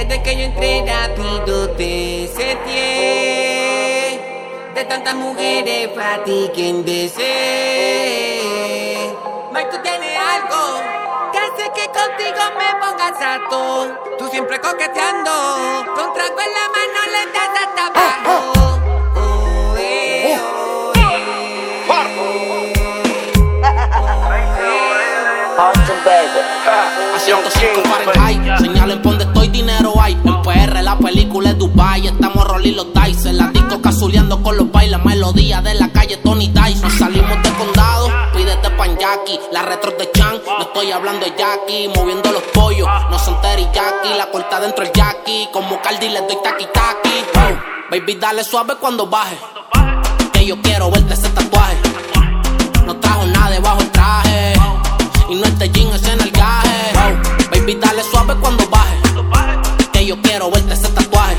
Desde que yo entré rápido te seteé. De tantas mujeres para ti quien desee. Mike, tú tienes algo que hace que contigo me pongas harto. Tú siempre coqueteando, con trago en la mano le das hasta abajo. Austin, baby. A 105 Fahrenheit, señalen por donde estoy, dinero hay. En PR la película es Dubai, estamos rolling los dice. En la disco cazuleando con los bailes, melodía de la calle Tony Dice. Nos salimos de condado, pídete pan Jackie. La retro de Chan, no estoy hablando de Jackie. Moviendo los pollos, no son teriyaki. La corta dentro el Jackie, como Cardi le doy taqui taqui. Oh, baby dale suave cuando baje, que yo quiero verte ese tatuaje. No trajo nada debajo el traje, y no este jean, ese nalgaje. Oh, baby, dale suave cuando baje, que yo quiero verte ese tatuaje.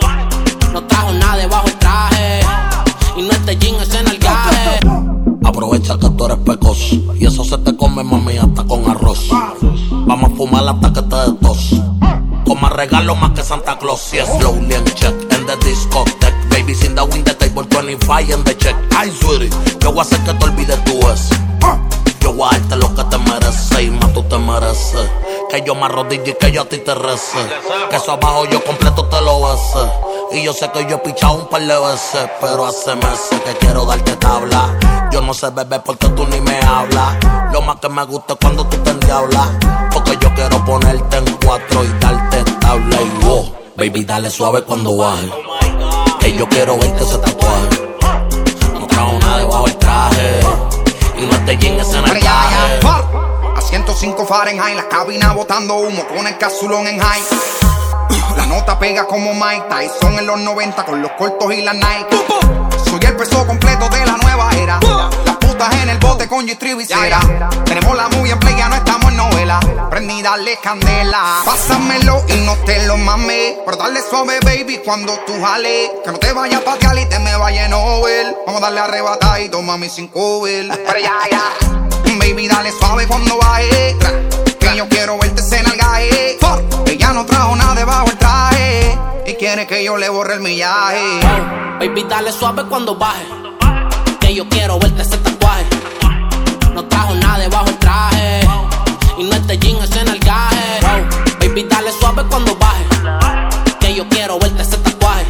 No trajo nada debajo el traje, y no este jean, ese nalgaje. Aprovecha que tú eres pecoso, y eso se te come, mami, hasta con arroz. Vamos a fumar hasta que te des tos. Con más regalo más que Santa Claus. Yes, slowly and check in the discotheque. Babies in the wind, the table 25 in the check. Ay, sweetie, yo voy a hacer que te olvides tú eso. Yo voy a darte lo que te mereces y más tú te mereces. Que yo me arrodille y que yo a ti te rece. Que eso abajo yo completo te lo bese. Y yo sé que yo he pichado un par de veces, pero hace meses que quiero darte tabla. Yo no sé beber porque tú ni me hablas. Lo más que me gusta es cuando tú te endiablas, porque yo quiero ponerte en cuatro y darte tabla. Y wow, baby dale suave cuando baje, que yo quiero verte ese tatuaje. No trajo nada debajo el traje, y no te llenes en el traje. A 105 Fahrenheit, la cabina botando humo con el casulón en high. La nota pega como Mike Tyson en los 90 con los cortos y la Nike. Soy el peso completo de la nueva era. Las putas en el bote con G-Tribe y cera. Tenemos la movie en play, ya no estamos en novela. Prendí, dale candela. Pásamelo y no te lo mames, pero dale suave, baby, cuando tú jales. Que no te vayas a patear y te me vaya a Nobel. Vamos a darle arrebatadito, mami, sin cover. Pero ya, baby, dale suave cuando baje. Que yo quiero verte en el gaje. Ella no trajo nada debajo el traje y quiere que yo le borre el millaje. Oh, baby, dale suave cuando baje, que yo quiero verte ese tatuaje. No trajo nada debajo el traje, y no este jean, ese nalgaje. Oh, baby, dale suave cuando baje, que yo quiero verte ese tatuaje.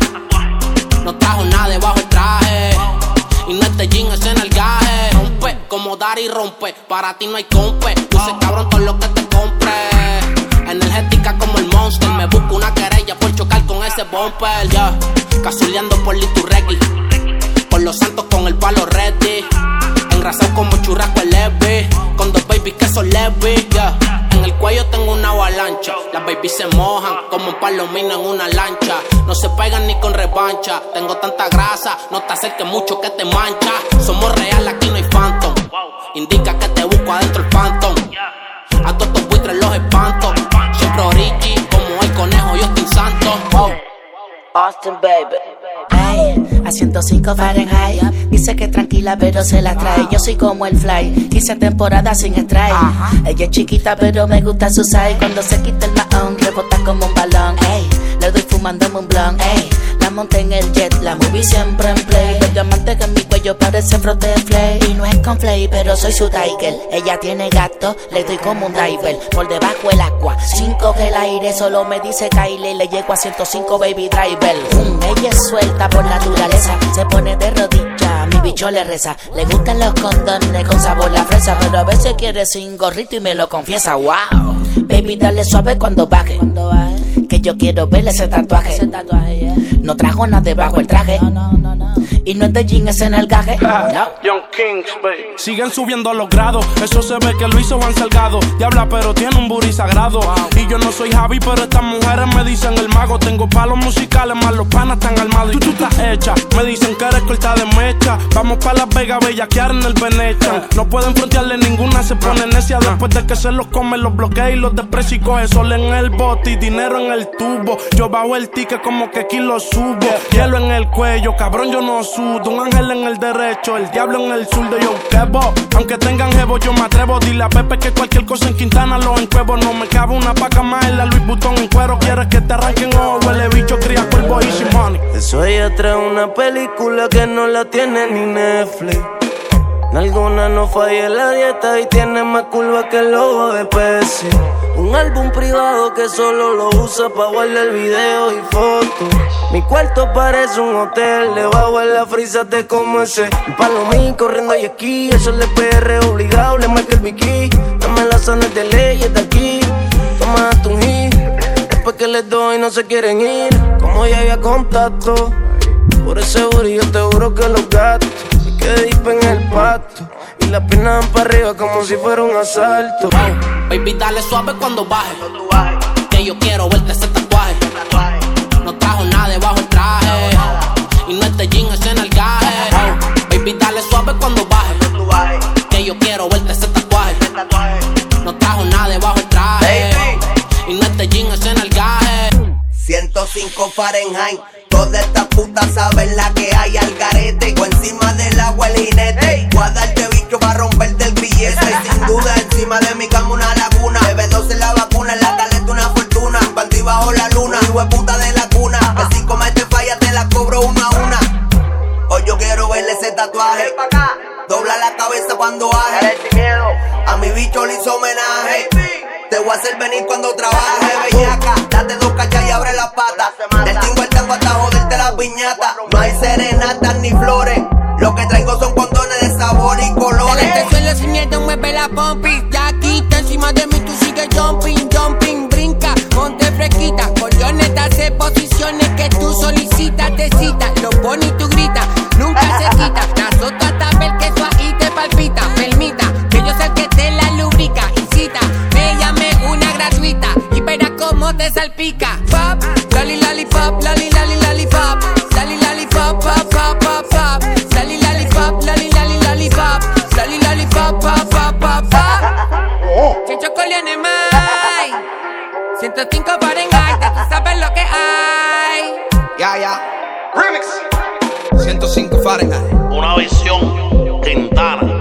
No trajo nada debajo el traje, y no este jean, ese nalgaje. Rompe, como dar y rompe, para ti no hay compe. Puse cabrón todo lo que te compre. Energética como el Monster, me busco una querella por chocar con ese bumper, yeah. Cazuleando por Liturregui, por los santos con el palo ready. Engrasado como churrasco el Levi, con dos babies que son Levi, yeah. En el cuello tengo una avalancha, las babies se mojan como un palomino en una lancha. No se pegan ni con revancha, tengo tanta grasa, no te acerques mucho que te mancha. Somos real, aquí no hay phantom, indica que te busco adentro el phantom. A todos estos buitres los espanto, siempre origi, como el conejo yo estoy santo. Oh. Austin, baby. Hey, a 105 Fahrenheit. Dice que tranquila pero se la trae. Yo soy como el fly, 15 temporadas sin strike. Ella es chiquita pero me gusta su size. Cuando se quita el mahón, rebota como un balón. Ey, le doy fumándome un blunt. Ey, la monté en el jet, la movie siempre en play. Los diamantes que en mi cuello parece frote de flay. Y no es con flay, pero soy su tiger. Ella tiene gato, le doy como un diver. Por debajo el agua, 5 que el aire. Solo me dice Kylie, le llego a 105 baby driver. Ella es suelta por naturaleza, se pone de rodillas, mi bicho le reza. Le gustan los condones con sabor la fresa, pero a veces quiere sin gorrito y me lo confiesa. Wow, baby dale suave cuando baje, que yo quiero verle ese tatuaje. Yeah. No trajo nada debajo el traje, y no es de jean, es en el gaje. Young Kings, baby. Siguen subiendo los grados, eso se ve que lo hizo Juan Salgado. Diabla pero tiene un booty sagrado, y yo no soy Javi pero estas mujeres me dicen el mago. Tengo palos musicales más los panas están armados y tú estás hecha. Me dicen que eres corta de mecha. Vamos pa' Las Vegas, bellaquear en el Venecia. No pueden frontearle ninguna, se pone necia. Después de que se los come, los bloquea y los desprecia. Y coge sol en el bote y dinero en el tubo. Yo bajo el ticket como que aquí lo subo. Hielo en el cuello, cabrón yo no sud, un ángel en el derecho, el diablo en el sur de yo quebo. Aunque tengan jevo, yo me atrevo. Dile a Pepe que cualquier cosa en Quintana lo encuevo. No me cabe una paca más en la Louis Vuitton en cuero. Quieres que te arranquen o huele bicho, cría cuervo y sin money. Eso ella trae una película que no la tiene ni Netflix. Alguna no falla en la dieta y tiene más curva que el logo de Pepsi. Un álbum privado que solo lo usa pa' guardar videos y fotos. Mi cuarto parece un hotel, debajo de la frisa te como ese palomí corriendo y esquí. Eso es de PR obligado, le marca el bikini. Dame las zonas de leyes de aquí, toma tu hit. Después que les doy no se quieren ir, como ya había contacto. Por ese booty yo te juro que los gatos que dispen el pasto y la pierna para arriba como si fuera un asalto. Baby, dale suave cuando baje, que yo quiero verte ese tatuaje. No trajo nada debajo el traje y no es de jean, es en el gaje. Baby, dale suave cuando baje, que yo quiero verte ese tatuaje. No trajo nada debajo el traje y no es de jean, es en el gaje. 105 Fahrenheit. Todas estas putas saben la que hay al garete. O encima del agua el jinete. Voy a darte bicho para romperte el billete. Y sin duda encima de mi cama una laguna. Bebé12 la vacuna, en la caleta una fortuna. Panty bajo la luna, hijo de puta de la cuna. Que si comes te falla te la cobro una a una. Hoy yo quiero verle ese tatuaje. Dobla la cabeza cuando baje. A mi bicho le hizo homenaje. Te voy a hacer venir cuando trabaje, bellaca. Date 2 cachas y abre la pata. Del tingo al tango hasta joderte la piñata. No hay serenatas ni flores. Lo que traigo son condones de sabor y colores. Dale al suelo sin miedo, mueve la pompi. Ya quita encima de mí, tú sigues jumping, jumping. Brinca, ponte fresquita. Colioneta hace posiciones que tú solicitas, te cita. Lo pone y tú gritas, nunca se quita. La azoto hasta ver que eso ahí te palpita. Permita que yo sé que te la lubrica. Incita, me llame una gratuita y verás cómo te salpica. Pop, loli lollipop, loli loli lollipop. Loli lollipop, pop, pop, pop, pop. Loli lollipop, loli loli lollipop. Loli lollipop, pop, pop, pop, pop. Chencho Corleone Mai 105 Fahrenheit, tú sabes lo que hay. Ya. Remix. 105 Fahrenheit. Una visión Quintana.